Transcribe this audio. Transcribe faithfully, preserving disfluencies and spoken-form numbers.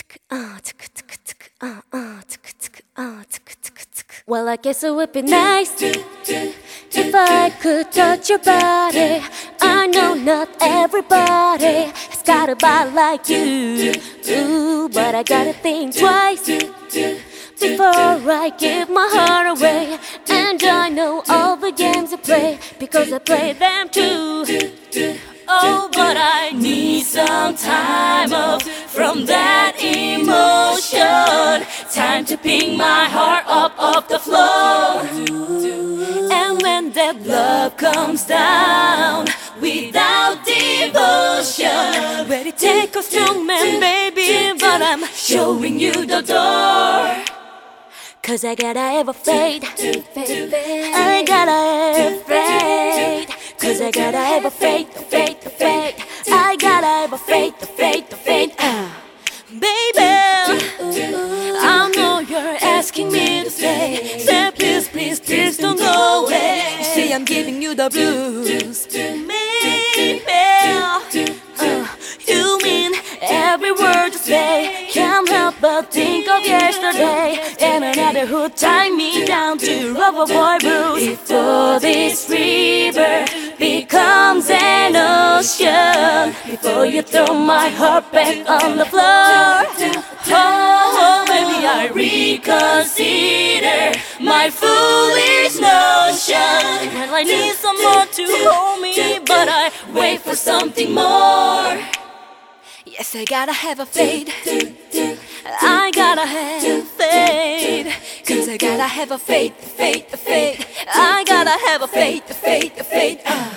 Well, I guess it would be nice if I could touch your body. I know not everybody has got a body like you. Ooh, but I gotta think twice before I give my heart away. And I know all the games you play because I play them too. Oh, but I need some time off from that emotion. Time to pick my heart up off the floor. And when that love comes down without devotion, ready take a strong man, baby, but I'm showing you the door. Cause I gotta have a fate, I gotta have a fate. Cause I gotta have a fate, a fate, a fate. I gotta have a fate, a fate, a fate. uh. Baby, I know you're asking me to stay. Say please, please, please don't go away. You see I'm giving you the blues. Maybe uh, you mean every word you say. Can't help but think of yesterday and another who tied me down to rubber boy blues. Before this river becomes an ocean, before you throw my heart back on the floor, oh, maybe I reconsider my foolish notion. Well, I need someone to hold me, but I wait for something more. Yes, I gotta have a fate, I gotta have faith. Cause I gotta have a faith, a faith, a faith. I gotta have a faith, a faith, a faith. uh.